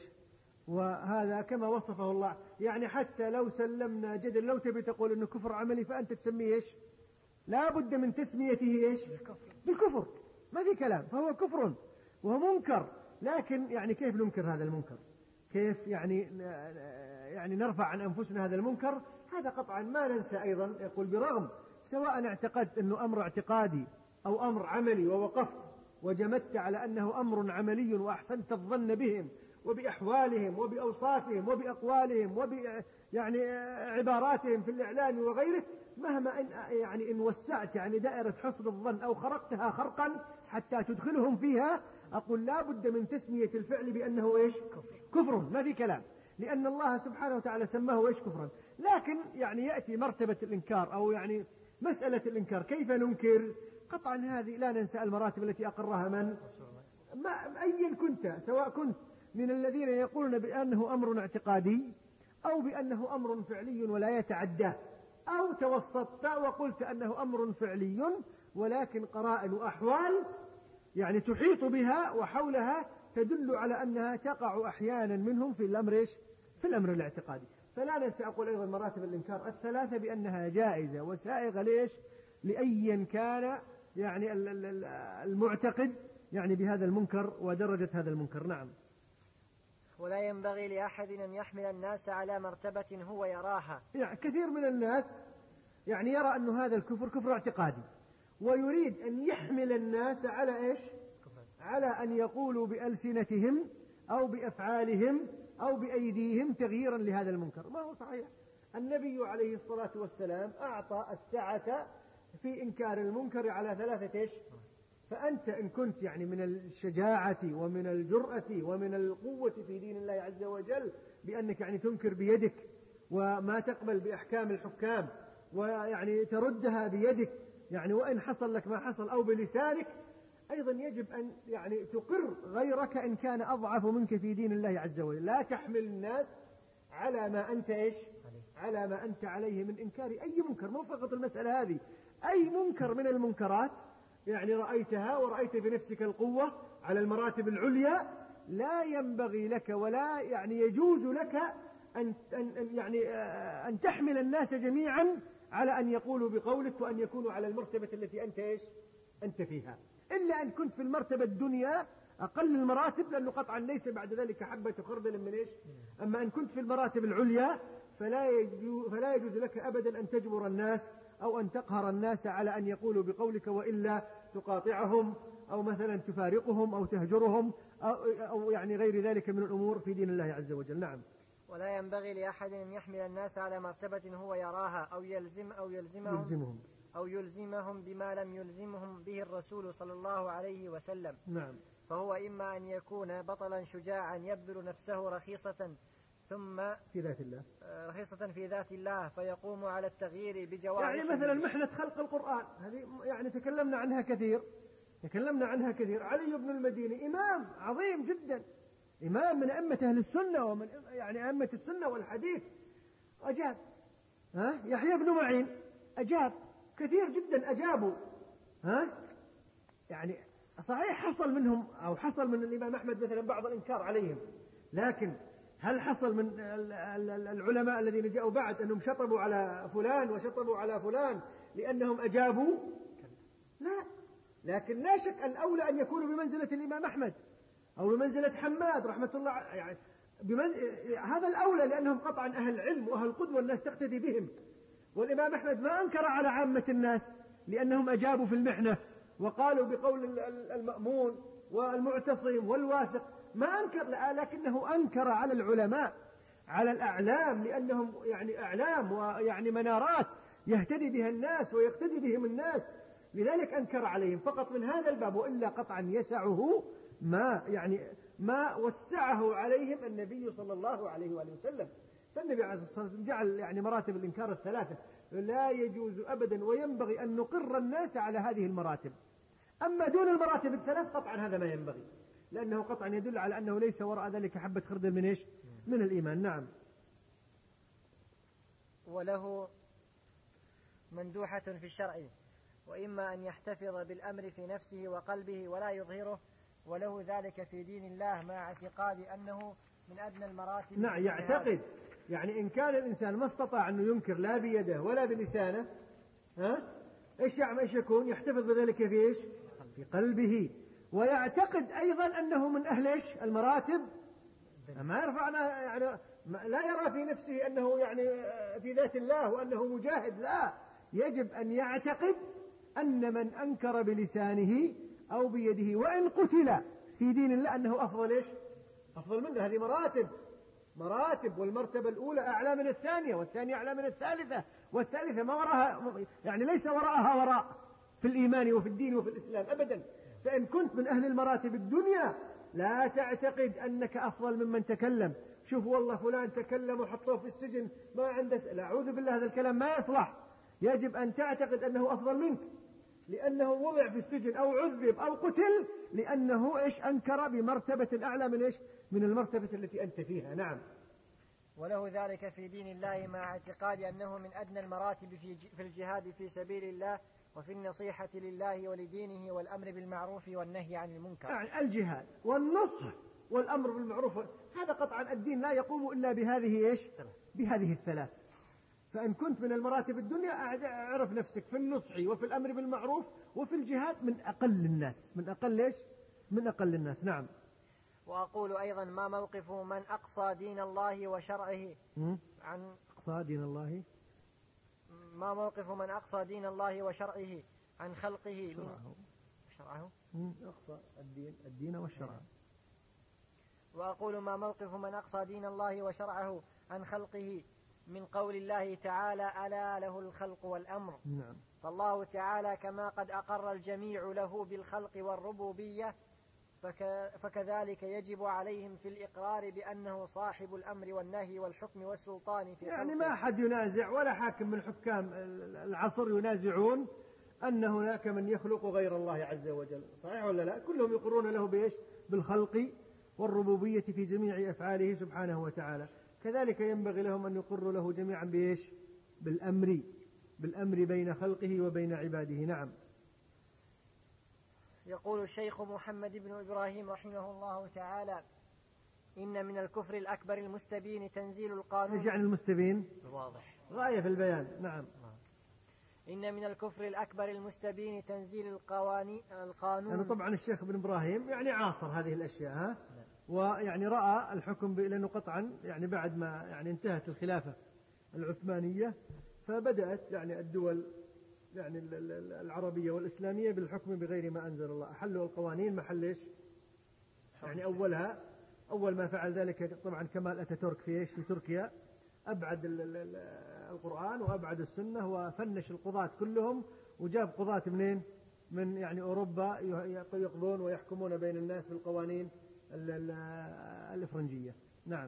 وهذا كما وصفه الله. يعني حتى لو سلمنا جدل، لو تبي تقول إنه كفر عملي فأنت تسميه إيش؟ لا بد من تسميته إيش؟ بالكفر، ما في كلام، فهو كفر وهو منكر. لكن يعني كيف ننكر هذا المنكر؟ كيف يعني يعني نرفع عن أنفسنا هذا المنكر؟ هذا قطعا ما ننسى أيضا. يقول برغم سواء اعتقدت أنه أمر اعتقادي أو أمر عملي ووقفت وجمدت على أنه أمر عملي وأحسنت الظن بهم وبأحوالهم وبأوصافهم وبأقوالهم وب يعني عباراتهم في الإعلام وغيره، مهما إن يعني إن وسعت يعني دائرة حسن الظن أو خرقتها خرقا حتى تدخلهم فيها، أقول لا بد من تسمية الفعل بأنه إيش؟ كفر، ما في كلام، لأن الله سبحانه وتعالى سماه إيش؟ كفرا. لكن يعني يأتي مرتبة الإنكار أو يعني مسألة الإنكار، كيف ننكر؟ قطعا هذه لا ننسى المراتب التي أقرها من؟ ما أي كنت، سواء كنت من الذين يقولون بأنه أمر اعتقادي أو بأنه أمر فعلي ولا يتعدى، أو توسطت وقلت أنه أمر فعلي ولكن قرائن وأحوال يعني تحيط بها وحولها تدل على أنها تقع أحيانا منهم في الأمر إيش؟ في الأمر الاعتقادي. فلا ننسى أقول أيضا مراتب الإنكار الثلاثة بأنها جائزة وسائغة ليش؟ لأيا كان يعني المعتقد يعني بهذا المنكر ودرجة هذا المنكر. نعم. ولا ينبغي لأحد أن يحمل الناس على مرتبة هو يراها. يعني كثير من الناس يعني يرى أن هذا الكفر كفر اعتقادي، ويريد أن يحمل الناس على إيش؟ على أن يقولوا بألسنتهم أو بأفعالهم أو بأيديهم تغييرا لهذا المنكر. ما هو صحيح. النبي عليه الصلاة والسلام أعطى السعة في إنكار المنكر على ثلاثة إيش؟ فأنت إن كنت يعني من الشجاعة ومن الجرأة ومن القوة في دين الله عز وجل بأنك يعني تنكر بيدك وما تقبل بأحكام الحكام ويعني تردها بيدك، يعني وإن حصل لك ما حصل، أو بلسانك، أيضا يجب أن يعني تقر غيرك إن كان أضعف منك في دين الله عز وجل. لا تحمل الناس على ما أنت إيش على ما أنت عليه من إنكار أي منكر، مو فقط المسألة هذه، أي منكر من المنكرات يعني رأيتها ورأيت بنفسك القوة على المراتب العليا، لا ينبغي لك ولا يعني يجوز لك أن, أن يعني أن تحمل الناس جميعا على أن يقولوا بقولك وأن يكونوا على المرتبة التي أنت إيش أنت فيها، إلا أن كنت في المرتبة الدنيا أقل المراتب، لأنه قطعا ليس بعد ذلك حبة خردل من إيش. أما أن كنت في المراتب العليا فلا يجوز, فلا يجوز لك أبدا أن تجبر الناس أو أن تقهر الناس على أن يقولوا بقولك، وإلا تقاطعهم أو مثلا تفارقهم أو تهجرهم أو, أو يعني غير ذلك من الأمور في دين الله عز وجل. نعم. ولا ينبغي لأحد أن يحمل الناس على مرتبة هو يراها أو يلزم أو يلزمهم, يلزمهم أو يلزمهم بما لم يلزمهم به الرسول صلى الله عليه وسلم. نعم. فهو إما أن يكون بطلا شجاعا يبذل نفسه رخيصة ثم في ذات الله رخيصة في ذات الله فيقوم على التغيير بجوارحه. يعني مثلا محنة خلق القرآن هذه يعني تكلمنا عنها كثير تكلمنا عنها كثير علي بن المديني إمام عظيم جدا، إمام من أئمة أهل السنة ومن يعني أئمة السنة والحديث، أجاب. ها يحيى بن معين أجاب، كثير جدا أجابوا. ها يعني صحيح حصل منهم أو حصل من الإمام أحمد مثلا بعض الإنكار عليهم، لكن هل حصل من العلماء الذين جاءوا بعد أنهم شطبوا على فلان وشطبوا على فلان لأنهم أجابوا؟ لا، لكن لا شك الأولى أن يكونوا بمنزلة الإمام أحمد أو بمنزلة حماد رحمة الله يعني بمن... هذا الأولى، لأنهم قطعا أهل علم وأهل قدوة والناس تقتدي بهم. والإمام أحمد ما أنكر على عامة الناس لأنهم أجابوا في المحنة وقالوا بقول المأمون والمعتصم والواثق، ما أنكر، لكنه أنكر على العلماء على الأعلام، لأنهم يعني أعلام ويعني منارات يهتدي بها الناس ويقتدي بهم الناس، لذلك أنكر عليهم فقط من هذا الباب، وإلا قطعا يسعه ما يعني ما وسعه عليهم النبي صلى الله عليه وآله وسلم. فالنبي عليه الصلاة والسلام جعل يعني مراتب الإنكار الثلاثة، لا يجوز أبدا وينبغي أن نقر الناس على هذه المراتب. أما دون المراتب الثلاث قطعا هذا ما ينبغي، لأنه قطعا يدل على أنه ليس وراء ذلك حبة خردل من إيش من الإيمان. نعم. وله مندوحة في الشرع، وإما أن يحتفظ بالأمر في نفسه وقلبه ولا يظهره، وله ذلك في دين الله مع اعتقاد أنه من أدنى المراتب. نعم، يعتقد يعني إن كان الإنسان ما استطاع أنه ينكر لا بيده ولا بلسانه، ها إيش يعني إيش يكون؟ يحتفظ بذلك في إيش؟ في قلبه، ويعتقد أيضا أنه من أهل إيش المراتب، ما يرفعنا يعني لا يرى في نفسه أنه يعني في ذات الله وأنه مجاهد، لا، يجب أن يعتقد أن من أنكر بلسانه أو بيده وإن قتل في دين الله أنه أفضل إيش أفضل منه. هذه مراتب مراتب، والمرتبة الأولى أعلى من الثانية، والثانية أعلى من الثالثة، والثالثة ما وراها يعني ليس وراءها وراء في الإيمان وفي الدين وفي الإسلام أبدا. فإن كنت من أهل المراتب الدنيا لا تعتقد أنك أفضل ممن تكلم. شوف والله فلان تكلم وحطوه في السجن ما عنده، لا، أعوذ بالله، هذا الكلام ما يصلح. يجب أن تعتقد أنه أفضل منك لأنه وضع في السجن أو عذب أو قتل لأنه إيش أنكر بمرتبة أعلى من إيش من المرتبة التي أنت فيها. نعم. وله ذلك في دين الله مع اعتقاد أنه من أدنى المراتب في الجهاد في سبيل الله وفي النصيحة لله ولدينه والأمر بالمعروف والنهي عن المنكر. يعني الجهاد والنصح والأمر بالمعروف، هذا قطعا الدين لا يقوم إلا بهذه إيش بهذه الثلاث. فإن كنت من المراتب الدنيا اعرف نفسك في النصح وفي الأمر بالمعروف وفي الجهاد من أقل الناس من أقل إيش من أقل الناس. نعم. وأقول أيضا ما موقف من أقصى دين الله وشرعه عن أقصى دين الله ما موقف من أقصى دين الله وشرعه عن خلقه شرعه شرعه أقصى الدين الدين والشرع. وأقول ما موقف من أقصى دين الله وشرعه عن خلقه من قول الله تعالى ألا له الخلق والأمر. نعم. فالله تعالى كما قد أقر الجميع له بالخلق والربوبية فك فكذلك يجب عليهم في الإقرار بأنه صاحب الأمر والنهي والحكم والسلطان في يعني ما أحد ينازع ولا حاكم من حكام العصر ينازعون أن هناك من يخلق غير الله عز وجل، صحيح ولا لا؟ كلهم يقرون له بإيش؟ بالخلق والربوبية في جميع أفعاله سبحانه وتعالى. كذلك ينبغي لهم أن يقروا له جميعا بإيش؟ بالأمر، بالأمر بين خلقه وبين عباده. نعم. يقول الشيخ محمد بن إبراهيم رحمه الله تعالى: إن من الكفر الأكبر المستبين تنزيل القانون. إيش يعني المستبين؟ واضح، غاية في البيان. نعم. إن من الكفر الأكبر المستبين تنزيل القوانين القانون. يعني طبعا الشيخ ابن إبراهيم يعني عاصر هذه الأشياء، ها؟ ويعني رأى الحكم لأنه قطعا يعني بعد ما يعني انتهت الخلافة العثمانية فبدأت يعني الدول يعني العربية والإسلامية بالحكم بغير ما أنزل الله، أحلوا القوانين محل إيش؟ يعني أولها أول ما فعل ذلك طبعا كمال أتاتورك في إيش؟ في تركيا، أبعد القرآن وأبعد السنة وفنش القضاة كلهم، وجاب قضاة منين؟ من يعني أوروبا يقضون ويحكمون بين الناس بالقوانين الإفرنجية. نعم.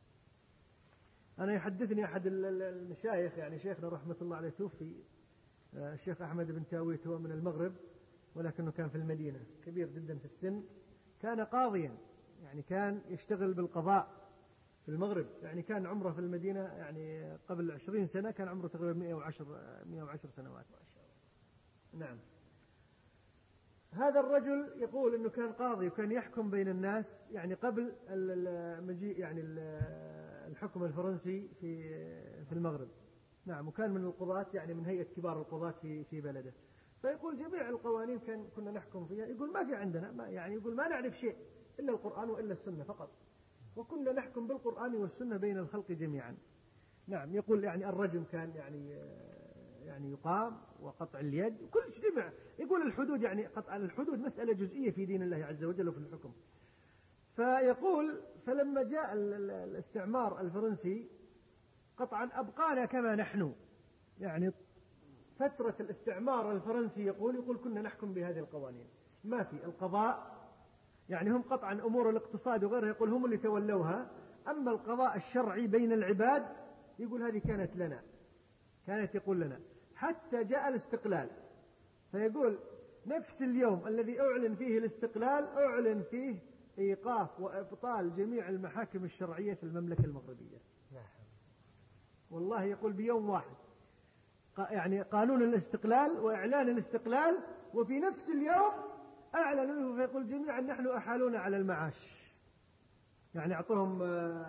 أنا يحدثني أحد المشايخ يعني شيخنا رحمة الله عليه توفي، الشيخ أحمد بن تاويت، هو من المغرب ولكنه كان في المدينة، كبير جدا في السن، كان قاضيا يعني كان يشتغل بالقضاء في المغرب، يعني كان عمره في المدينة يعني قبل عشرين سنة كان عمره تقريبا مئة وعشر سنوات. نعم. هذا الرجل يقول أنه كان قاضي وكان يحكم بين الناس يعني قبل المجيء يعني الحكم الفرنسي في في المغرب. نعم. وكان من القضاة يعني من هيئة كبار القضاة في في بلده. فيقول جميع القوانين كان كنا نحكم فيها، يقول ما في عندنا ما يعني يقول ما نعرف شيء إلا القرآن وإلا السنة فقط، وكنا نحكم بالقرآن والسنة بين الخلق جميعا. نعم. يقول يعني الرجم كان يعني يعني يقام وقطع اليد كل اجتمع. يقول الحدود يعني قطع الحدود مسألة جزئية في دين الله عز وجل وفي الحكم. فيقول فلما جاء الاستعمار الفرنسي قطعا أبقانا كما نحن، يعني فترة الاستعمار الفرنسي يقول يقول كنا نحكم بهذه القوانين، ما في القضاء يعني هم قطعا أمور الاقتصاد وغيرها يقول هم اللي تولوها، أما القضاء الشرعي بين العباد يقول هذه كانت لنا، كانت يقول لنا حتى جاء الاستقلال. فيقول نفس اليوم الذي أعلن فيه الاستقلال أعلن فيه إيقاف وإبطال جميع المحاكم الشرعية في المملكة المغربية. والله يقول بيوم واحد يعني قانون الاستقلال وإعلان الاستقلال، وفي نفس اليوم أعلنوا فيقول جميعا نحن أحالونا على المعاش، يعني أعطوهم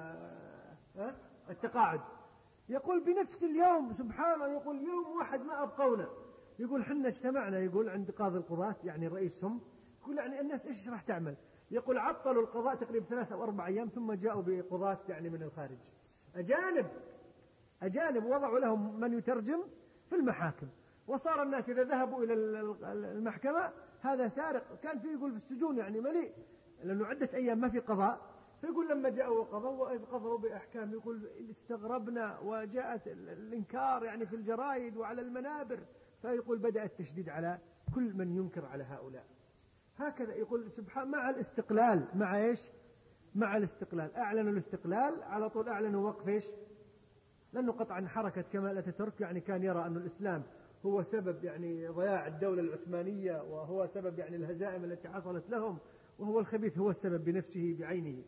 التقاعد. يقول بنفس اليوم سبحان الله، يقول يوم واحد ما أبقونا. يقول حنا اجتمعنا يقول عند قاضي القضاة يعني رئيسهم، يقول يعني الناس إيش راح تعمل؟ يقول عطلوا القضاء تقريبا ثلاثة أو أربع أيام ثم جاءوا بقضاة يعني من الخارج أجانب أجانب وضعوا لهم من يترجم في المحاكم، وصار الناس إذا ذهبوا إلى المحكمة هذا سارق، كان في يقول في السجون يعني مليء لأنه عدة أيام ما في قضاء. فيقول لما جاءوا وقضوا وإذ قضوا بأحكام يقول استغربنا وجاءت الإنكار يعني في الجرائد وعلى المنابر. فيقول بدأ التشديد على كل من ينكر على هؤلاء. هكذا يقول سبحان مع الاستقلال مع إيش؟ مع الاستقلال أعلنوا الاستقلال على طول أعلنوا وقف إيش؟ لأنه قطعا حركة كمال أتاتورك يعني كان يرى أن الإسلام هو سبب يعني ضياع الدولة العثمانية وهو سبب يعني الهزائم التي حصلت لهم، وهو الخبيث هو السبب بنفسه بعينه.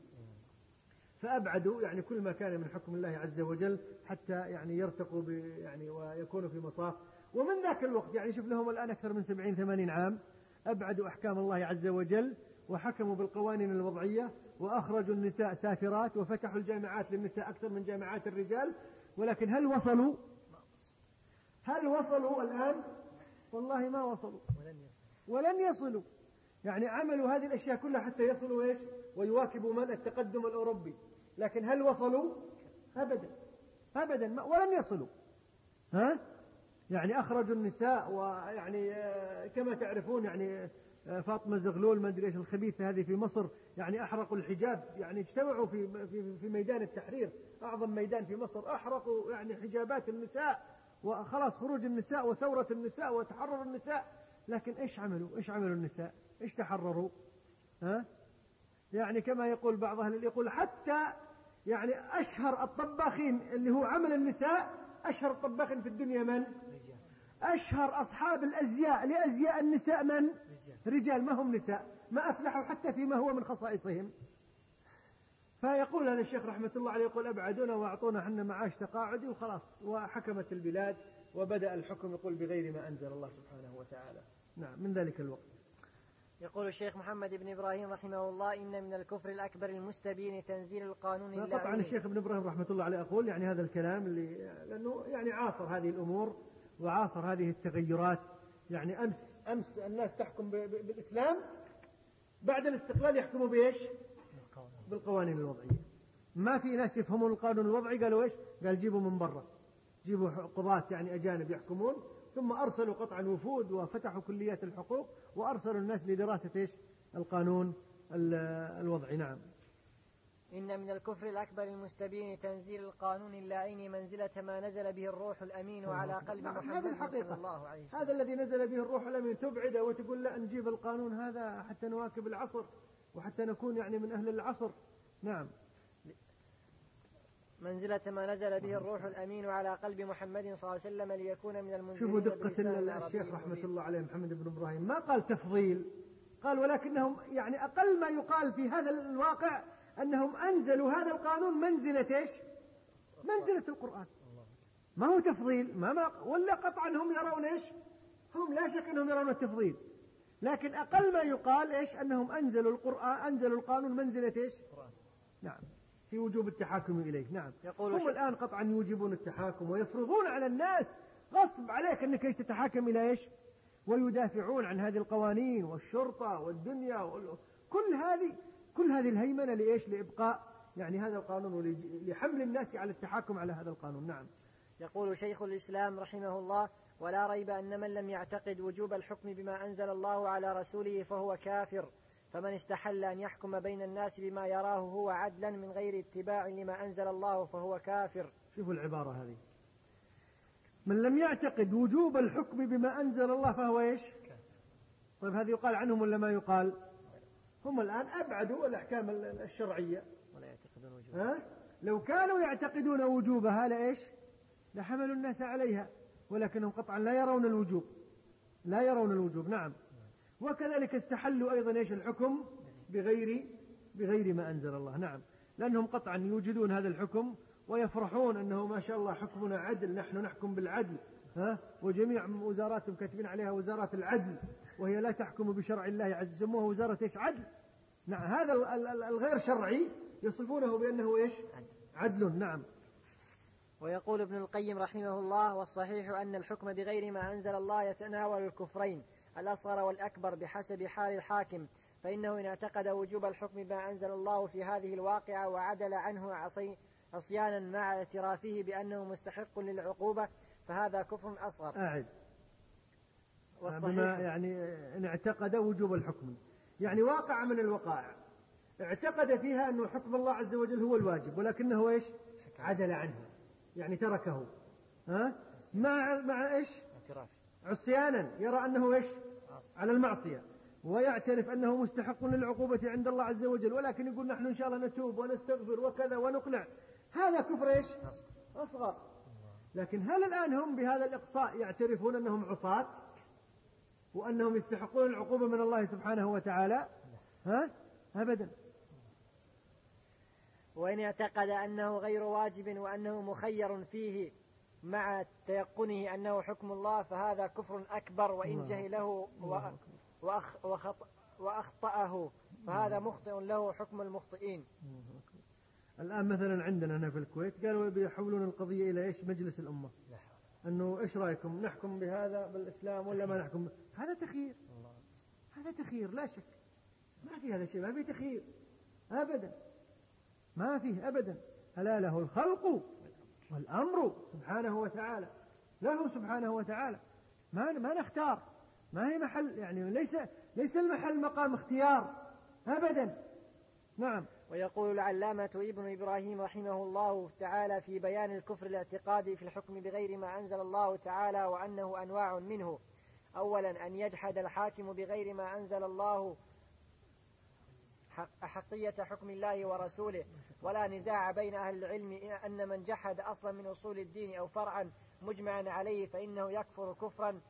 فأبعدوا يعني كل ما كان من حكم الله عز وجل حتى يعني يرتقوا يعني ويكونوا في مصاف. ومن ذاك الوقت يعني شوف لهم الآن أكثر من سبعين ثمانين عام أبعدوا أحكام الله عز وجل وحكموا بالقوانين الوضعية وأخرجوا النساء سافرات وفتحوا الجامعات للنساء أكثر من جامعات الرجال. ولكن هل وصلوا؟ هل وصلوا الآن؟ والله ما وصلوا ولن يصلوا. يعني عملوا هذه الأشياء كلها حتى يصلوا إيش؟ ويواكبوا من التقدم الأوروبي، لكن هل وصلوا؟ أبدا أبدا ولن يصلوا. ها؟ يعني أخرجوا النساء ويعني كما تعرفون يعني فاطمة زغلول ما أدري إيش الخبيثة هذه في مصر يعني أحرقوا الحجاب، يعني اجتمعوا في في في ميدان التحرير أعظم ميدان في مصر، أحرقوا يعني حجابات النساء وخلاص خروج النساء وثورة النساء وتحرر النساء. لكن إيش عملوا؟ إيش عملوا النساء؟ إيش تحرروا؟ ها؟ يعني كما يقول بعض أهل يقول حتى يعني أشهر الطباخين اللي هو عمل النساء، أشهر الطباخين في الدنيا من؟ أشهر أصحاب الأزياء لأزياء النساء من؟ رجال، ما هم نساء، ما أفلحوا حتى فيما هو من خصائصهم. فيقول هذا الشيخ رحمة الله عليه، يقول أبعدونا وأعطونا حنا معاش تقاعدي وخلاص، وحكمت البلاد وبدأ الحكم يقول بغير ما أنزل الله سبحانه وتعالى. نعم، من ذلك الوقت. يقول الشيخ محمد بن إبراهيم رحمه الله: إن من الكفر الأكبر المستبين تنزيل القانون اللائي. طبعا الشيخ ابن إبراهيم رحمة الله عليه أقول يعني هذا الكلام اللي لأنه يعني عاصر هذه الأمور وعاصر هذه التغيرات. يعني أمس أمس الناس تحكم بالإسلام، بعد الاستقلال يحكموا بإيش؟ بالقوانين الوضعية. ما في ناس يفهمون القانون الوضعي قالوا إيش؟ قال جيبوا من برا، جيبوا قضاة يعني أجانب يحكمون. ثم أرسلوا قطعا وفود وفتحوا كليات الحقوق وأرسلوا الناس لدراسة إيش؟ القانون الوضعي. نعم. إن من الكفر الأكبر المستبين تنزيل القانون اللائين منزلة ما نزل به الروح الأمين على قلب محمد صلى الله عليه وسلم. هذا الذي نزل به الروح الأمين تبعد وتقول لا نجيب القانون هذا حتى نواكب العصر وحتى نكون يعني من أهل العصر. نعم. منزلة ما نزل به الروح الأمين على قلب محمد صلى الله عليه وسلم ليكون من المنزلين. شوفوا دقة الشيخ رحمة الله عليه محمد بن إبراهيم، ما قال تفضيل، قال ولكنهم يعني أقل ما يقال في هذا الواقع أنهم أنزلوا هذا القانون منزلة إيش؟ منزلة القرآن. ما هو تفضيل، ما ما ولا قطعا هم يرون إيش؟ هم لا شك أنهم يرون التفضيل، لكن أقل ما يقال إيش؟ أنهم أنزلوا القرآن، أنزلوا القانون منزلة إيش؟ نعم، في وجوب التحاكم إليه. نعم. هم الآن قطعا يوجبون التحاكم ويفرضون على الناس غصب عليك أنك إيش تتحاكم إلى إيش، ويدافعون عن هذه القوانين والشرطة والدنيا وال... كل هذه كل هذه الهيمنة لإيش؟ لإبقاء يعني هذا القانون ولحمل الناس على التحاكم على هذا القانون. نعم. يقول شيخ الإسلام رحمه الله: ولا ريب أن من لم يعتقد وجوب الحكم بما أنزل الله على رسوله فهو كافر، فمن استحل أن يحكم بين الناس بما يراه هو عدلا من غير اتباع لما أنزل الله فهو كافر. شوفوا العبارة هذه: من لم يعتقد وجوب الحكم بما أنزل الله فهو إيش؟ طيب هذا يقال عنهم ولا ما يقال؟ هم الآن أبعدوا الأحكام الشرعية ولا يعتقدون وجوبها. ها؟ لو كانوا يعتقدون وجوبها لإيش؟ لحملوا الناس عليها، ولكنهم قطعا لا يرون الوجوب، لا يرون الوجوب. نعم. وكذلك استحلوا أيضا إيش؟ الحكم بغير بغير ما أنزل الله. نعم، لأنهم قطعا يوجدون هذا الحكم ويفرحون أنه ما شاء الله حكمنا عدل، نحن نحكم بالعدل، ها؟ وجميع وزاراتهم كاتبين عليها وزارات العدل، وهي لا تحكم بشرع الله عز وجل، يسموها وزارة إيش؟ عدل. نعم، هذا الغير شرعي يصفونه بأنه إيش؟ عدل. نعم. ويقول ابن القيم رحمه الله: والصحيح أن الحكم بغير ما أنزل الله يتناول الكفرين الأصغر والأكبر بحسب حال الحاكم، فإنه إن اعتقد وجوب الحكم بما أنزل الله في هذه الواقعة وعدل عنه عصي عصيانا مع اعترافه بأنه مستحق للعقوبة فهذا كفر أصغر. أعد. بما يعني إن اعتقد وجوب الحكم، يعني واقع من الوقائع اعتقد فيها أنه حكم الله عز وجل هو الواجب، ولكنه إيش؟ عدل عنه، يعني تركه، ها؟ مع مع إيش؟ عصيانا، يرى أنه إيش؟ على المعصية، ويعترف أنه مستحق للعقوبة عند الله عز وجل، ولكن يقول نحن إن شاء الله نتوب ونستغفر وكذا ونقلع. هذا كفر إيش؟ أصغر. لكن هل الآن هم بهذا الإقصاء يعترفون أنهم عصاة وأنهم يستحقون العقوبة من الله سبحانه وتعالى؟ ها؟ أبدا. وإن اعتقد أنه غير واجب وأنه مخير فيه مع تيقنه أنه حكم الله فهذا كفر أكبر، وإن جهله وأخ وخط وأخطأه فهذا مخطئ له حكم المخطئين. الآن مثلا عندنا هنا في الكويت قالوا بيحولون القضية إلى إيش؟ مجلس الأمة، أنه إيش رأيكم نحكم بهذا بالإسلام ولا ما نحكم؟ هذا تخيير، هذا تخيير لا شك، ما في هذا الشيء، ما في تخيير أبدا، ما فيه أبدا. ألا له الخلق والأمر سبحانه وتعالى، له سبحانه وتعالى، ما ما نختار، ما هي محل يعني ليس ليس المحل مقام اختيار أبدا. نعم. ويقول العلامة ابن إبراهيم رحمه الله تعالى في بيان الكفر الاعتقادي في الحكم بغير ما أنزل الله تعالى وأنه أنواع منه: أولا أن يجحد الحاكم بغير ما أنزل الله أحقية حكم الله ورسوله، ولا نزاع بين أهل العلم أن من جحد أصلا من أصول الدين أو فرعا مجمعا عليه فإنه يكفر كفرا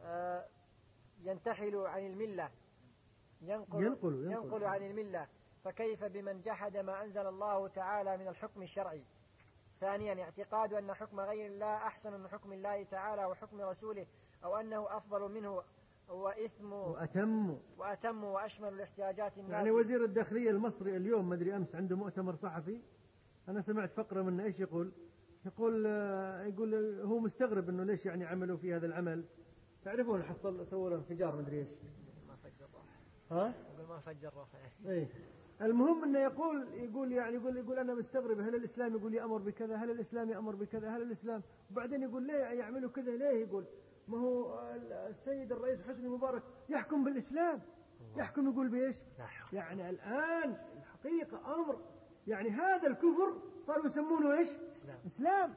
ينتحل عن الملة ينقل, ينقل, ينقل, ينقل عن الملة. فكيف بمن جحد ما أنزل الله تعالى من الحكم الشرعي؟ ثانيا اعتقاد أن حكم غير الله أحسن من حكم الله تعالى وحكم رسوله، أو أنه أفضل منه وإثم وأتم وأتم وأشمل لاحتياجات الناس. يعني وزير الداخلية المصري اليوم مدري أمس عنده مؤتمر صحفي، أنا سمعت فقرة منه إيش يقول يقول يقول هو مستغرب إنه ليش يعني عملوا في هذا العمل. تعرفون حصل سووا له انفجار مدري إيش ما فجر روحه. ها؟ يقول ما فجر روحه. إيه المهم إنه يقول يقول يعني يقول يقول أنا مستغرب، هل الإسلام يقول يأمر بكذا، هل الإسلام يأمر بكذا، هل الإسلام، وبعدين يقول ليه يعملوا كذا ليه؟ يقول ما هو السيد الرئيس حسني مبارك يحكم بالإسلام، يحكم يقول بإيش؟ يعني الآن الحقيقة أمر يعني هذا الكفر صاروا يسمونه إيش؟ إسلام. إسلام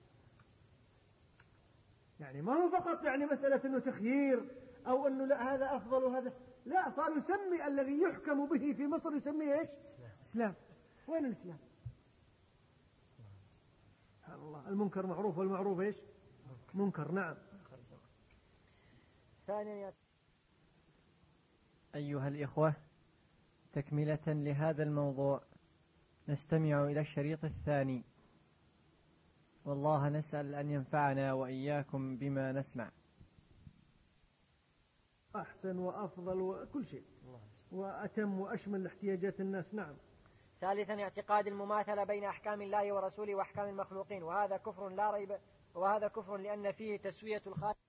يعني ما هو فقط يعني مسألة إنه تخيير أو إنه لا هذا أفضل وهذا لا، صار يسمي الذي يحكم به في مصر يسميه إيش؟ إسلام. إسلام. وين الإسلام؟ سبحان الله. المنكر معروف والمعروف إيش؟ منكر. نعم. ثانيا أيها الإخوة، تكملة لهذا الموضوع نستمع إلى الشريط الثاني، والله نسأل أن ينفعنا وإياكم بما نسمع. أحسن وأفضل وكل شيء وأتم وأشمل لاحتياجات الناس. نعم. ثالثا اعتقاد المماثلة بين أحكام الله ورسوله وأحكام المخلوقين، وهذا كفر لا ريب وهذا كفر لأن فيه تسوية الخالق